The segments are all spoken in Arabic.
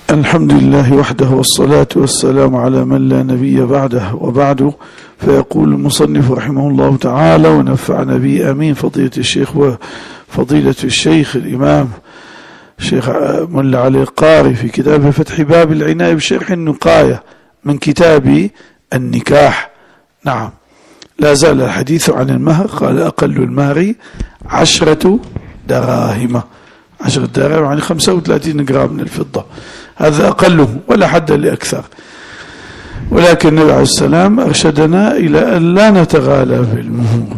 الحمد لله وحده والصلاة والسلام على من لا نبي بعده، وبعد. فيقول المصنف رحمه الله تعالى ونفعنا به أمين فضيلة الشيخ وفضيلة الشيخ الإمام الشيخ ملا علي القاري في كتاب فتح باب العناية بشرح النقاية من كتاب النكاح. نعم، لا زال الحديث عن المهر. قال أقل المهر 10 دراهم. 10 دراهم يعني 35 جرام من الفضة، هذا أقله ولا حد لأكثر. ولكن النبي عليه السلام أرشدنا إلى أن لا نتغالى بالمهور.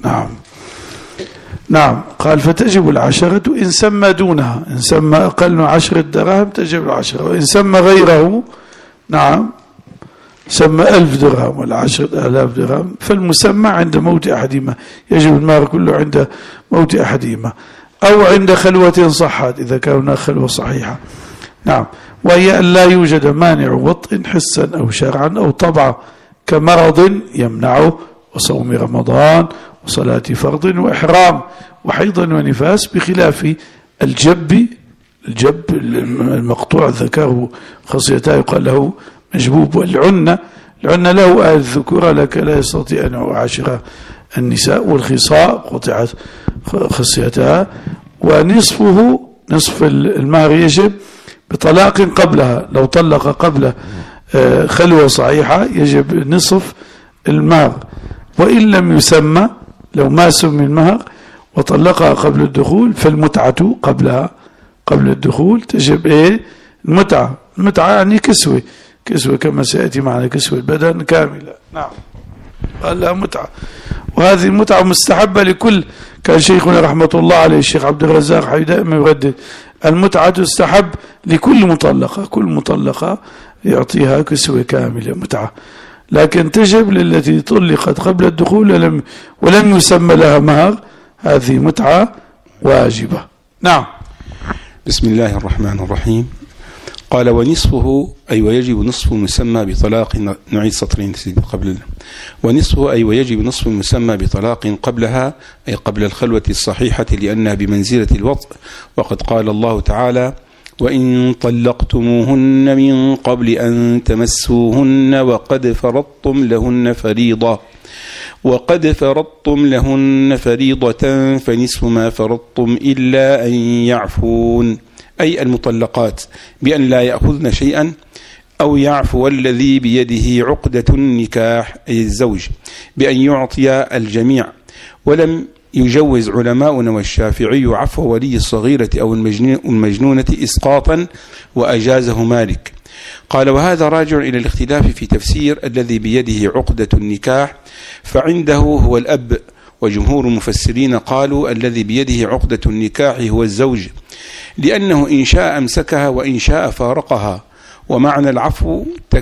نعم قال فتجب 10 إن سمى دونها. إن سمى أقل من 10 دراهم تجب 10، وإن سمى غيره نعم سمى 1000 درهم ولا 10,000 درهم، فالمسمى عند موت أحدهما يجب المهر كله عند موت أحدهما، أو عند خلوة صحت إذا كان هناك خلوة صحيحة. نعم، وهي أن لا يوجد مانع وطء حسا أو شرعا أو طبعا كمرض يمنعه، وصوم رمضان وصلاة فرض وإحرام وحيض ونفاس، بخلاف الجب المقطوع ذكره خصيته يقال له مجبوب، والعنة له الذكورة لك لا يستطيع أن يعاشر النساء، والخصاء قطعت خصيتها. ونصفه نصف المهر يجب بطلاق قبلها، لو طلق قبل خلوة صحيحة يجب نصف المهر، وإن لم يسمى لو ما سمي المهر وطلقها قبل الدخول فالمتعة قبلها قبل الدخول تجب المتعة يعني كسوة كما سيأتي معنا، كسوة البدن كاملة. نعم قال لها متعة، وهذه المتعة مستحبة لكل. كان شيخنا رحمة الله عليه الشيخ عبد الرزاق حي دائما يردد المتعة تستحب لكل مطلقة، كل مطلقة يعطيها كسوة كاملة متعة، لكن تجب للتي طلقت قبل الدخول ولم يسمى لها مهر، هذه متعة واجبة. نعم. بسم الله الرحمن الرحيم. قال ونصفه أي ويجب نصف المسمى بطلاق، نعيد سطرين قبل. ونصفه أي ويجب نصف المسمى بطلاق قبلها أي قبل الخلوة الصحيحة، لأنها بمنزلة الوطء، وقد قال الله تعالى وإن طلقتموهن من قبل أن تمسوهن وقد فرضتم لهن فريضة فنصف ما فرضتم إلا أن يعفون، أي المطلقات، بأن لا يأخذن شيئا، أو يعفو الذي بيده عقدة النكاح أي الزوج بأن يعطي الجميع. ولم يجوز علماؤنا والشافعي عفو ولي الصغيرة أو المجنونة إسقاطا، وأجازه مالك. قال وهذا راجع إلى الاختلاف في تفسير الذي بيده عقدة النكاح، فعنده هو الأب، وجمهور المفسرين قالوا الذي بيده عقدة النكاح هو الزوج، لأنه إن شاء أمسكها وإن شاء فارقها. ومعنى العفو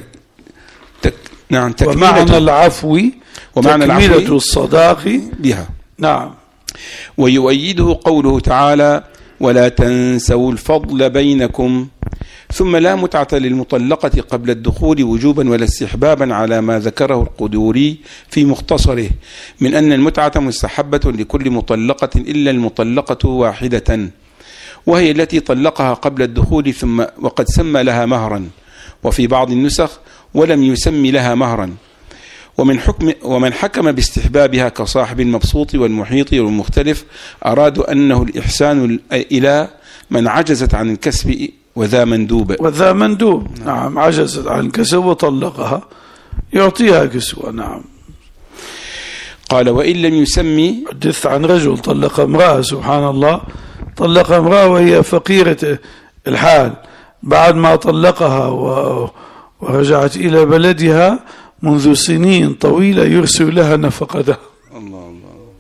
تكملة الصداق بها. نعم. ويؤيده قوله تعالى ولا تنسوا الفضل بينكم. ثم لا متعة للمطلقة قبل الدخول وجوبا ولا استحبابا على ما ذكره القدوري في مختصره من أن المتعة مستحبة لكل مطلقة إلا المطلقة واحدة، وهي التي طلقها قبل الدخول ثم وقد سمى لها مهرا، وفي بعض النسخ ولم يسمي لها مهرا. ومن حكم باستحبابها كصاحب المبسوط والمحيط والمختلف أرادوا أنه الإحسان إلى من عجزت عن الكسب وذا مندوب. نعم عجزت عن الكسب وطلقها يعطيها كسوة. نعم. قال وإن لم يسمي. حدث عن رجل طلق امرأة، سبحان الله، طلق امرأة وهي فقيرة الحال، بعد ما طلقها ورجعت إلى بلدها منذ سنين طويلة يرسل لها نفقتها. الله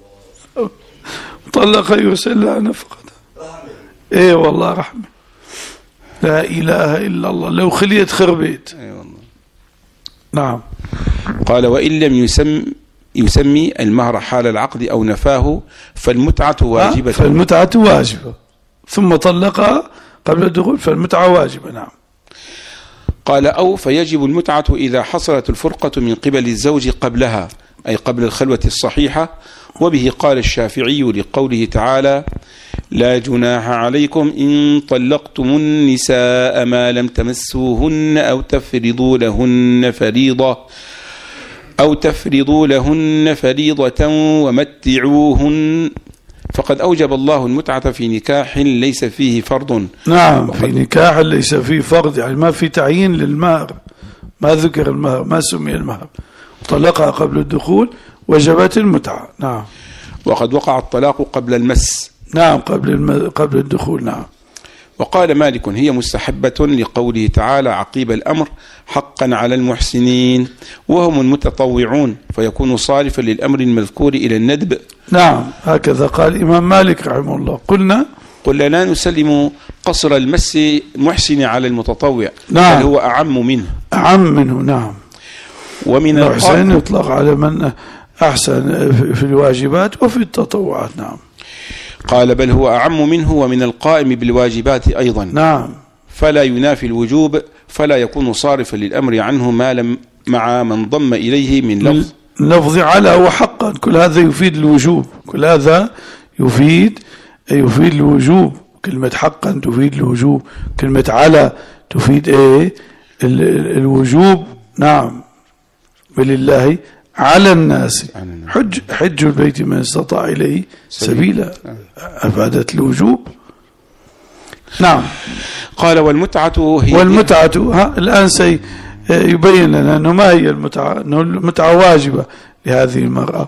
طلق يرسل لها نفقتها. ايه والله رحمة، لا إله إلا الله، لو خليت خربيت. نعم. قال وإن لم يسمي المهر حال العقد أو نفاه فالمتعة واجبة. ثم طلقها قبل الدخول فالمتعة واجبة. نعم. قال أو فيجب المتعة إذا حصلت الفرقة من قبل الزوج قبلها أي قبل الخلوة الصحيحة، وبه قال الشافعي لقوله تعالى لا جناح عليكم إن طلقتم النساء ما لم تمسوهن أو تفرضوا لهن فريضة ومتعوهن، فقد أوجب الله المتعة في نكاح ليس فيه فرض. نعم، في نكاح ليس فيه فرض، يعني ما في تعيين للمهر، ما ذكر المهر، ما سمي المهر، طلقها قبل الدخول وجبت المتعة. نعم. وقد وقع الطلاق قبل المس. نعم، قبل الدخول. نعم. وقال مالك هي مستحبة لقوله تعالى عقيب الأمر حقا على المحسنين وهم المتطوعون، فيكون صارفا للأمر المذكور إلى الندب. نعم، هكذا قال الإمام مالك رحمه الله. قلنا لا نسلم قصر المس المحسن على المتطوع. نعم. بل هو أعم منه. نعم. ومن المحسن يطلق على من أحسن في الواجبات وفي التطوعات. نعم. قال بل هو أعم منه ومن القائم بالواجبات أيضا. نعم. فلا ينافي الوجوب، فلا يكون صارفا للأمر عنه ما لم مع من ضم إليه من لفظ على وحقا، كل هذا يفيد الوجوب، كل هذا يفيد الوجوب. كلمة حقا تفيد الوجوب، كلمة على تفيد الوجوب. نعم. ولله على الناس حج البيت من استطاع إليه سبيلا، أفادت الوجوب. نعم. قال والمتعة هي الآن سيبين لنا أنه ما هي المتعة، أنه المتعة واجبة لهذه المرأة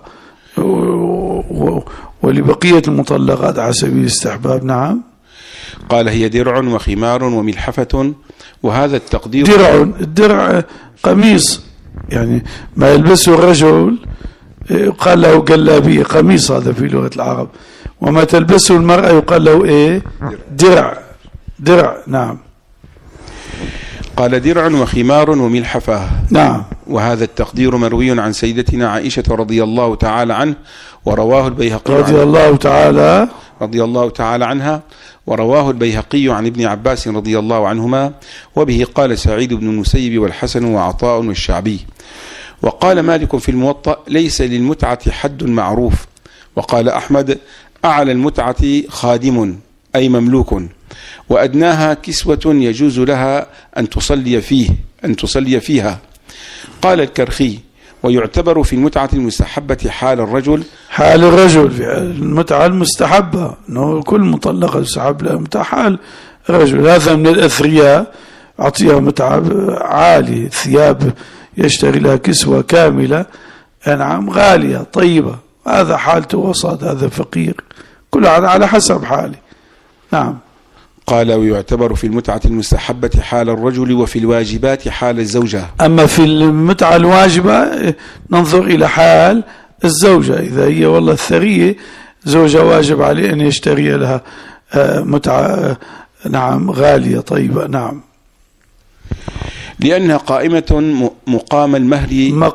ولبقية المطلقات على سبيل الاستحباب. نعم. قال هي درع وخمار وملحفة، وهذا التقدير الدرع قميص، يعني ما يلبسه الرجل يقال له جلابية، قميص هذا في لغة العرب، وما تلبسه المرأة يقال له درع. نعم. قال درع وخمار وملحفة. نعم. وهذا التقدير مروي عن سيدتنا عائشة رضي الله تعالى عنه، ورواه البيهقي رضي الله تعالى عنها، ورواه البيهقي عن ابن عباس رضي الله عنهما، وبه قال سعيد بن المسيب والحسن وعطاء والشعبي. وقال مالك في الموطأ ليس للمتعة حد معروف. وقال أحمد أعلى المتعة خادم أي مملوك، وأدناها كسوة يجوز لها أن تصلي فيها. قال الكرخي ويعتبر في المتعة المستحبة حال الرجل في المتعة المستحبة، أنه كل مطلقة يستحب لها متعة حال الرجل. هذا من الأثرياء أعطيها متعة عالية، ثياب يشتري لها كسوة كاملة أنعام غالية طيبة، هذا حالته وسط، هذا فقير، كل هذا على حسب حاله. نعم. قال ويعتبر في المتعة المستحبة حال الرجل وفي الواجبات حال الزوجة. أما في المتعة الواجبة ننظر إلى حال الزوجة، إذا هي والله ثرية زوجة واجب عليه أن يشتري لها متعة نعم غالية طيبة. نعم. لأنها قائمة مقام المهر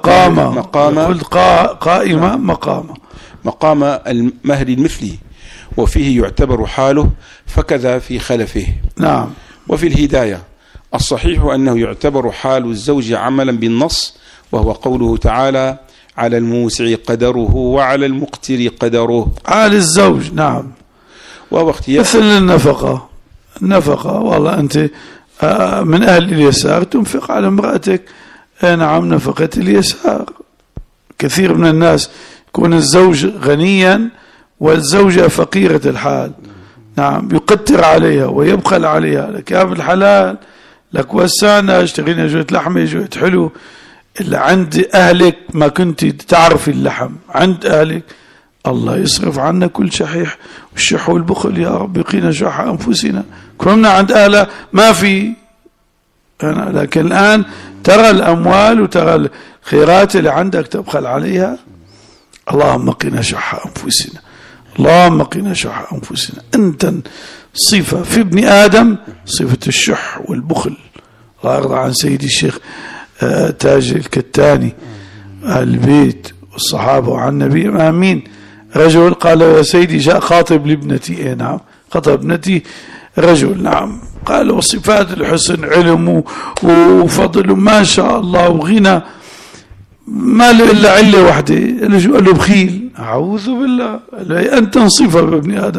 مقام المهر المثلي، وفيه يعتبر حاله، فكذا في خلفه. نعم. وفي الهداية الصحيح أنه يعتبر حال الزوج عملا بالنص، وهو قوله تعالى على الموسع قدره وعلى المقتر قدره، حال الزوج. نعم. وهو اختيار مثل النفقة والله أنت من أهل اليسار تنفق على امرأتك نعم نفقة اليسار. كثير من الناس يكون الزوج غنيا والزوجة فقيرة الحال، نعم، يقتر عليها ويبخل عليها، لك يا بالحلال لك وسانا اشتغلنا جوة لحمة جوة حلو، إلا عند أهلك ما كنت تعرفي اللحم، عند أهلك الله يصرف عنا كل شحيح والشح والبخل يا رب، يقينا شح أنفسنا. كنا عند أهلها ما في لكن الآن ترى الأموال وترى الخيرات اللي عندك تبخل عليها. اللهم قنا شح أنفسنا، اللهم قنا شح أنفسنا. أنت صفة في ابن آدم صفة الشح والبخل. الله يرضى عن سيدي الشيخ تاج الكتاني أهل البيت والصحابة وعن النبي آمين. رجل قال يا سيدي جاء خاطب لابنتي، نعم خطب ابنتي رجل، نعم، قال وصفات الحسن علم وفضل ما شاء الله وغنى، ما له إلا علة واحدة، قال له بخيل. أعوذ بالله، أنت صفة بابن آدم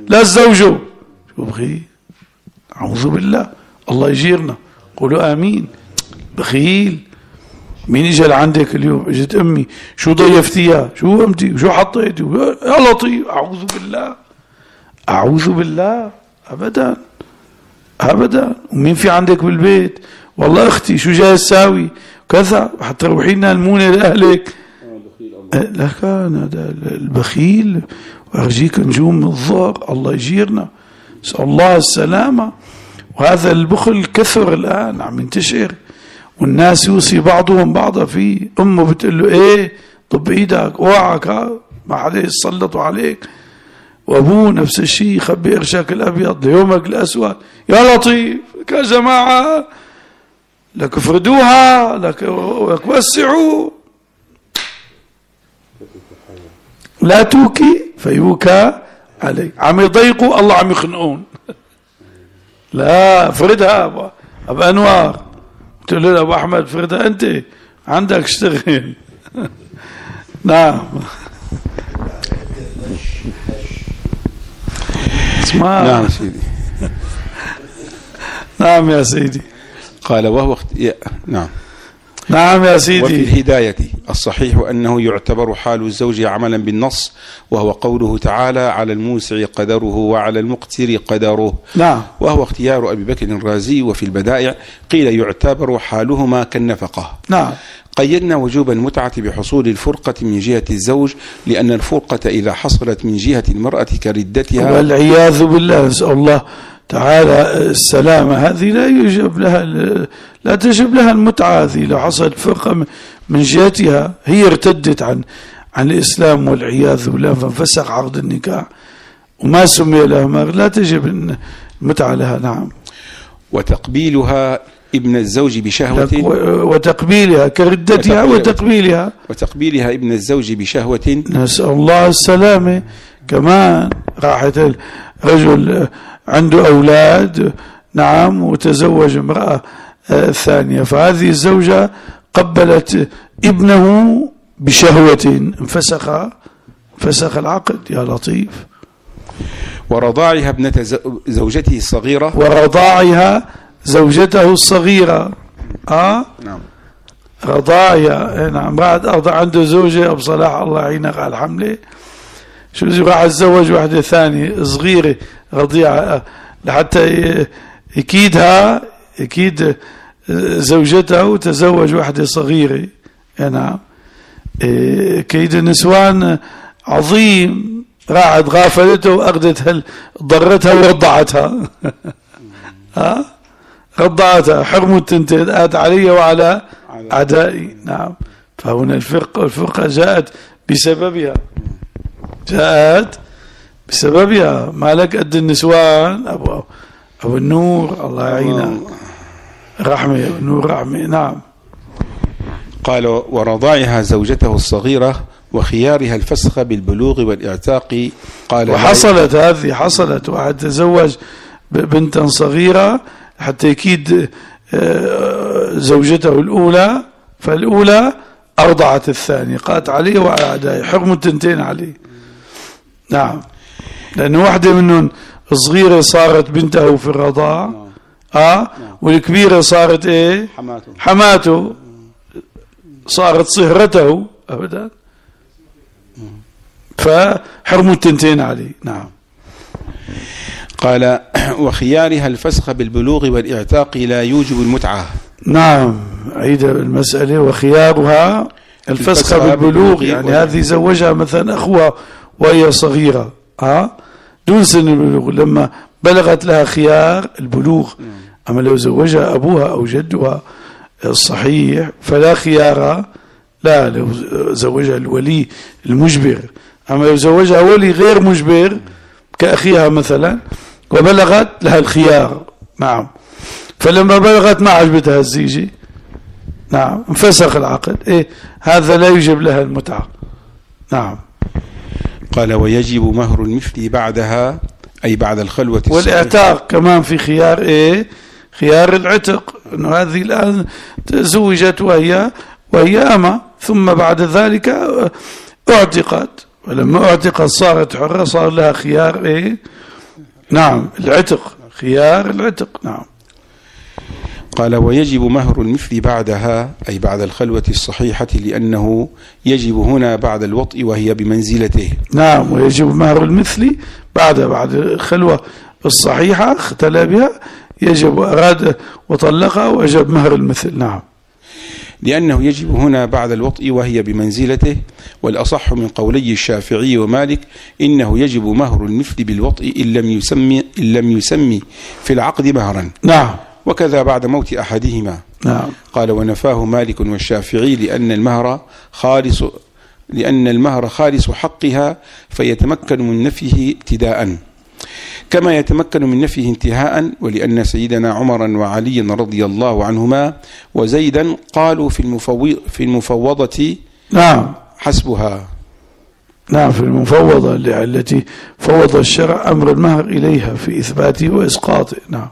لا الزوجه. شو بخيل، أعوذ بالله، الله يجيرنا، قولوا آمين. بخيل. مين اجى لعندك اليوم؟ اجت امي، شو ضيفتيها؟ شو امتي؟ وشو حطيتي؟ يا لطيف. اعوذ بالله، اعوذ بالله، ابدا ابدا. ومين في عندك بالبيت؟ والله اختي، شو جاي تساوي؟ كذا، حتروحي لنا المونه لاهلك. لا، كان هذا البخيل وارجيك نجوم الظهر، الله يجيرنا، نسال الله السلامه. وهذا البخل كثر الان، عم ينتشر، والناس يوصي بعضهم بعضا فيه. امه بتقول له ايه، طب ايدك، اوعك، ما حدا يسلطوا عليك. وابوه نفس الشيء، يخبي قرشك الابيض ليومك الاسود. يا لطيف، يا جماعه، لك افردوها، لك وسعوا، لا توكي فيوكى عليك. عم يضيقوا، الله عم يخنقون. لا، افردها ابو انوار، تقول له ابو احمد فردها، انت عندك اشتغل. نعم. نعم سيدي. نعم يا سيدي. قال وهو نعم. نعم يا سيدي. وفي الهداية الصحيح أنه يعتبر حال الزوج عملا بالنص، وهو قوله تعالى: على الموسع قدره وعلى المقتر قدره. نعم. وهو اختيار أبي بكر الرازي. وفي البدائع قيل يعتبر حالهما كالنفقة. نعم. قيدنا وجوب المتعة بحصول الفرقة من جهة الزوج، لأن الفرقة إذا حصلت من جهة المرأة كردتها، والعياذ بالله، نسأل الله تعالى السلامة، هذه لا تجب لها المتعة. هذه لو حصلت فرقة من جهتها، هي ارتدت عن الإسلام والعياذ بالله، فانفسخ عقد النكاح وما سمي لها مهر، لا تجب المتعة لها. نعم. وتقبيلها ابن الزوج بشهوة، وتقبيلها كردتها، وتقبيلها ابن الزوج بشهوة، نسأل الله السلامة. كمان راحت رجل عنده أولاد، نعم، وتزوج امرأة ثانية، فهذه الزوجة قبلت ابنه بشهوة، فسخ العقد. يا لطيف. ورضاعها ابنة زوجته الصغيرة، ورضاعها زوجته الصغيرة. نعم. رضاعها، نعم. بعد أرضع عنده زوجة أبو صلاح، الله يعينك على الحملة، شو راح اتزوج واحدة ثانية صغيرة رضيعة لحتى يكيدها، يكيد زوجته وتزوج واحدة صغيرة. نعم. كيد النسوان عظيم. راحت غافلته وأخذتها، ضرتها ورضعتها. رضعتها، حرموا التنتين، آت علي وعلى أعدائي. نعم. فهنا الفرقة جاءت بسببها. ما لك قد النسوان. أبو النور، الله يعينه، رحمة، النور رحمة. نعم. قال ورضاعها زوجته الصغيرة وخيارها الفسخ بالبلوغ والإعتاق. قال وحصلت هذه، حصلت واحد تزوج بنتا صغيرة حتى يكيد زوجته الأولى، فالأولى أرضعت الثانية، قالت عليه وعلى أعدائي، حرموا التنتين عليه. نعم. لأن واحدة منهم صغيرة صارت بنته في الرضاع، والكبيرة صارت ايه، حماته، صارت صهرته أبدا، فحرموا التنتين عليه. نعم. قال وخيارها الفسخ بالبلوغ والإعتاق لا يوجب المتعة. نعم. عيد المسألة. وخيارها الفسخ بالبلوغ، يعني هذه زوجها مثلا أخوها وهي صغيرة، دون سن البلوغ، لما بلغت لها خيار البلوغ. أما لو زوجها أبوها أو جدها الصحيح فلا خيار، لا، لو زوجها الولي المجبر. أما لو زوجها ولي غير مجبر كأخيها مثلا وبلغت لها الخيار. نعم. فلما بلغت ما عجبتها الزيجة، نعم، انفسخ العقد. هذا لا يجب لها المتعة. نعم. قال ويجب مهر المثل بعدها، أي بعد الخلوة. والإعتاق كمان في خيار خيار العتق، أنه هذه الآن تزوجت وهي أما، ثم بعد ذلك اعتقت، ولما اعتقت صارت حرة، صار لها خيار نعم العتق، خيار العتق. نعم. قال ويجب مهر المثل بعدها، أي بعد الخلوة الصحيحة، لأنه يجب هنا بعد الوطء وهي بمنزلته. نعم، ويجب مهر المثل بعد الخلوة الصحيحة اختلى بها، يجب أراد وطلقها وجب مهر المثل. نعم، لأنه يجب هنا بعد الوطء وهي بمنزلته. والأصح من قولي الشافعي ومالك إنه يجب مهر المثل بالوطء إن لم يسمي في العقد مهرا. نعم. وكذا بعد موت أحدهما. نعم. قال ونفاه مالك والشافعي لأن المهر خالص حقها، فيتمكن من نفيه ابتداء كما يتمكن من نفيه انتهاء. ولأن سيدنا عمر وعلي رضي الله عنهما وزيدا قالوا في المفوضة نعم حسبها. نعم، في المفوضة التي فوض الشرع أمر المهر إليها في إثباته وإسقاطه. نعم.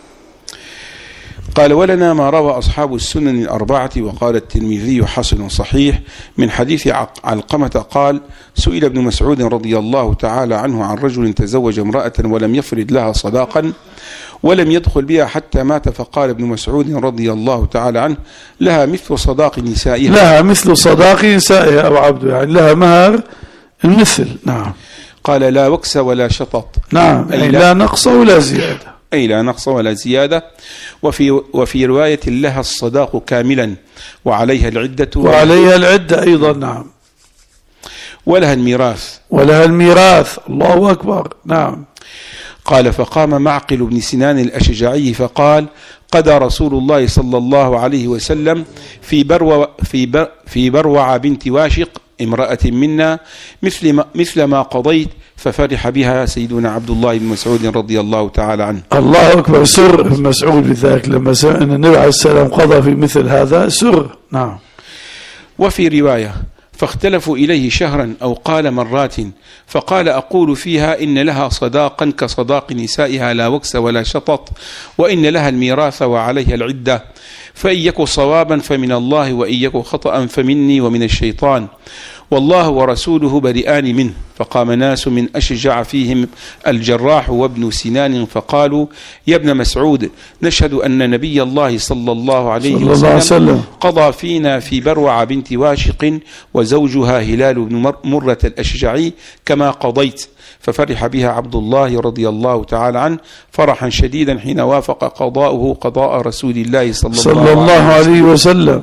قال ولنا ما روى أصحاب السنن الأربعة، وقال الترمذي حسن صحيح من حديث علقمة قال سئل ابن مسعود رضي الله تعالى عنه عن رجل تزوج امرأة ولم يفرض لها صداقا ولم يدخل بها حتى مات، فقال ابن مسعود رضي الله تعالى عنه لها مثل صداق نسائها. لها مثل صداق نسائها أو عبد، يعني لها مهر المثل. نعم. قال لا وكس ولا شطط. نعم، أي لا نقص ولا زيادة. أي لا نقص ولا زيادة. وفي رواية لها الصداق كاملا وعليها العدة أيضا. نعم. ولها الميراث. الله أكبر. نعم. قال فقام معقل بن سنان الأشجعي فقال قضى رسول الله صلى الله عليه وسلم في بروع بنت واشق امرأة منا مثل ما قضيت، ففرح بها سيدنا عبد الله بن مسعود رضي الله تعالى عنه. الله أكبر. سر ابن مسعود بذلك لما سمع أن النبي عليه السلام قضى في مثل هذا سر. نعم. وفي رواية فاختلفوا إليه شهرا أو قال مرات، فقال أقول فيها إن لها صداقا كصداق نسائها لا وكس ولا شطط، وإن لها الميراث وعليها العدة، فإن يك صوابا فمن الله وإن يك خطأ فمني ومن الشيطان، والله ورسوله بريئان منه. فقام ناس من أشجع فيهم الجراح وابن سنان فقالوا يا ابن مسعود نشهد أن نبي الله صلى الله عليه وسلم قضى فينا في بروع بنت واشق وزوجها هلال بن مرة الأشجعي كما قضيت. ففرح بها عبد الله رضي الله تعالى عنه فرحا شديدا حين وافق قضاؤه قضاء رسول الله صلى الله عليه وسلم.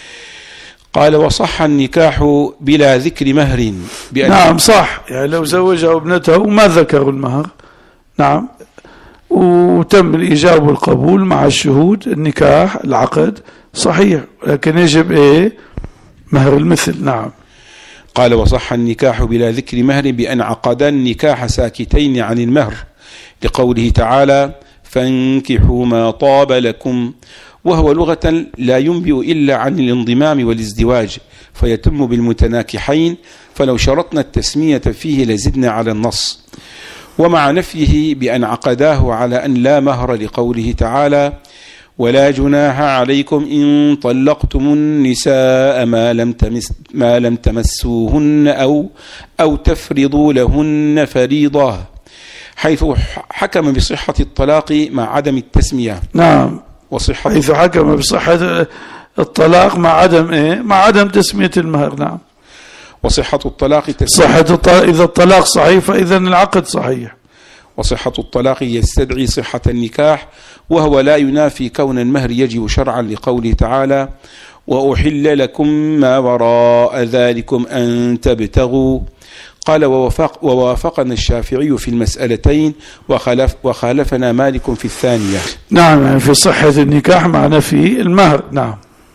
قال وصح النكاح بلا ذكر مهر. نعم صح، يعني لو زوجها ابنته وما ذكروا المهر، نعم، وتم الإجابة والقبول مع الشهود، النكاح العقد صحيح، لكن يجب مهر المثل. نعم. قال وصح النكاح بلا ذكر مهر بأن عقدا النكاح ساكتين عن المهر، لقوله تعالى فانكحوا ما طاب لكم، وهو لغة لا ينبئ إلا عن الانضمام والازدواج، فيتم بالمتناكحين، فلو شرطنا التسمية فيه لزدنا على النص. ومع نفيه بأن عقداه على أن لا مهر، لقوله تعالى ولا جناح عليكم إن طلقتم النساء ما لم تمسوهن أو تفرضوا لهن فريضة، حيث حكم بصحة الطلاق مع عدم التسمية. نعم. حيث حكم بصحة الطلاق مع عدم مع عدم تسمية المهر. نعم. وصحة الطلاق إذا الطلاق صحيح فإذا العقد صحيح. وصحة الطلاق يستدعي صحة النكاح، وهو لا ينافي كون المهر يجب شرعا، لقوله تعالى وأحل لكم ما وراء ذلكم أن تبتغوا. قال ووافقنا الشافعي في المسألتين وخالفنا مالك في الثانية. نعم، يعني في صحة النكاح مع نفي المهر. نعم.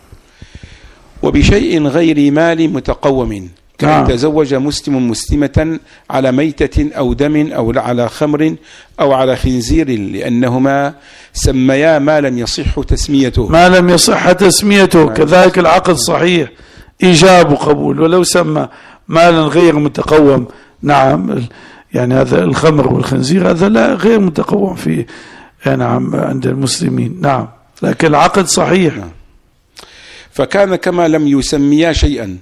وبشيء غير مال متقوم، كأن تزوج مسلم مسلمة على ميتة أو دم أو على خمر أو على خنزير، لأنهما سميا ما لم يصح تسميته. كذلك العقد صحيح إيجاب وقبول، ولو سمى مالا غير متقوم. نعم، يعني هذا الخمر والخنزير هذا لا غير متقوم في نعم عند المسلمين. نعم، لكن العقد صحيح. فكان كما لم يسميا شيئا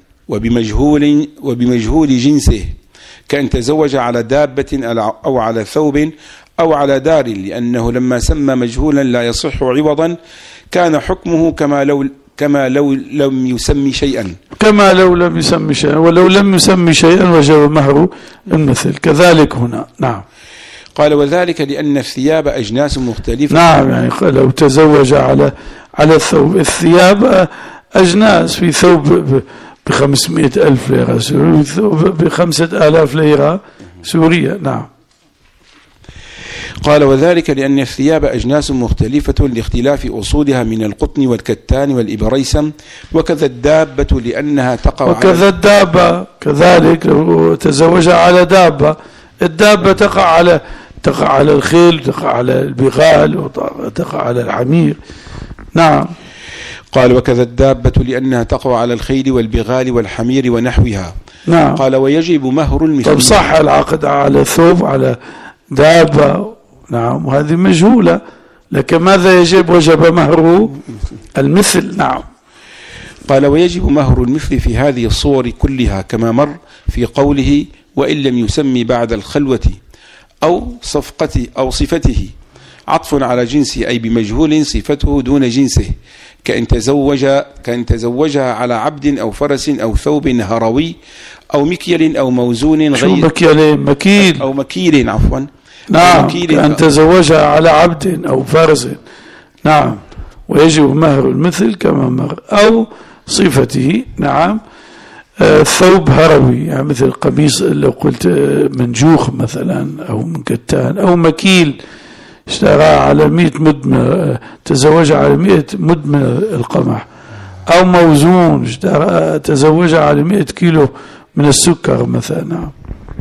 وبمجهول جنسه، كأن تزوج على دابة أو على ثوب أو على دار، لأنه لما سمى مجهولا لا يصح عوضا كان حكمه كما لو لم يسمي شيئا، كما لو لم يسمي شيئا، ولو لم يسمي شيئا وجب مهر المثل، كذلك هنا. نعم. قال وذلك لأن الثياب أجناس مختلفة. نعم، يعني لو تزوج على الثوب، الثياب أجناس، في ثوب ب500,000 ليرة سورية، ثوب ب5,000 ليرة سورية. نعم. قال وذلك لأن الثياب أجناس مختلفة لاختلاف أصولها من القطن والكتان والإبريسم، وكذا الدابة لأنها تقع وكذا الدابة كذلك لو تزوج على دابة، الدابة تقع على الخيل، تقع على البغال، وتقع على الحمير. نعم. قال وكذا الدابة لأنها تقع على الخيل والبغال والحمير ونحوها. نعم. قال ويجب مهر المثل. طب صح العقد على ثوب على دابة. نعم. وهذه مجهولة، لكن ماذا يجب؟ وجب مهر المثل. نعم. قال ويجب مهر المثل في هذه الصور كلها كما مر في قوله وإن لم يسمي بعد الخلوة أو صفته، عطف على جنسه أي بمجهول صفته دون جنسه، كأن تزوجها على عبد أو فرس أو ثوب هروي أو مكيل أو موزون غير مكيل عفوا. نعم. كأن تزوجها على عبد أو فرس. نعم. ويجب مهر المثل كما مر، أو صفته. نعم. ثوب هروي، يعني مثل قميص لو قلت منجوخ مثلا، أو من كتان، أو مكيل اشترى على 100 مد، تزوج على 100 مد من القمح، أو موزون تزوج على 100 كيلو من السكر مثلا. نعم.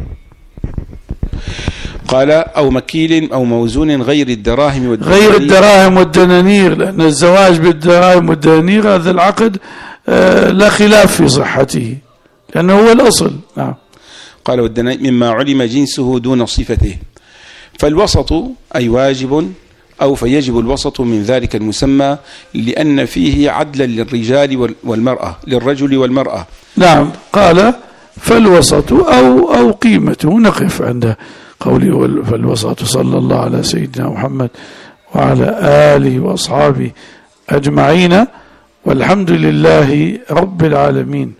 قال أو مكيل أو موزون غير الدراهم والدنانير، لأن الزواج بالدراهم والدنانير هذا العقد لا خلاف في صحته، لأنه هو الأصل. نعم. قال والدنانير مما علم جنسه دون صفته، فالوسط أي واجب أو فيجب الوسط من ذلك المسمى، لأن فيه عدلا للرجل والمرأة. نعم. قال فالوسط أو قيمته. نقف عند قوله فالوسط. صلى الله على سيدنا محمد وعلى آله وأصحابه أجمعين، والحمد لله رب العالمين.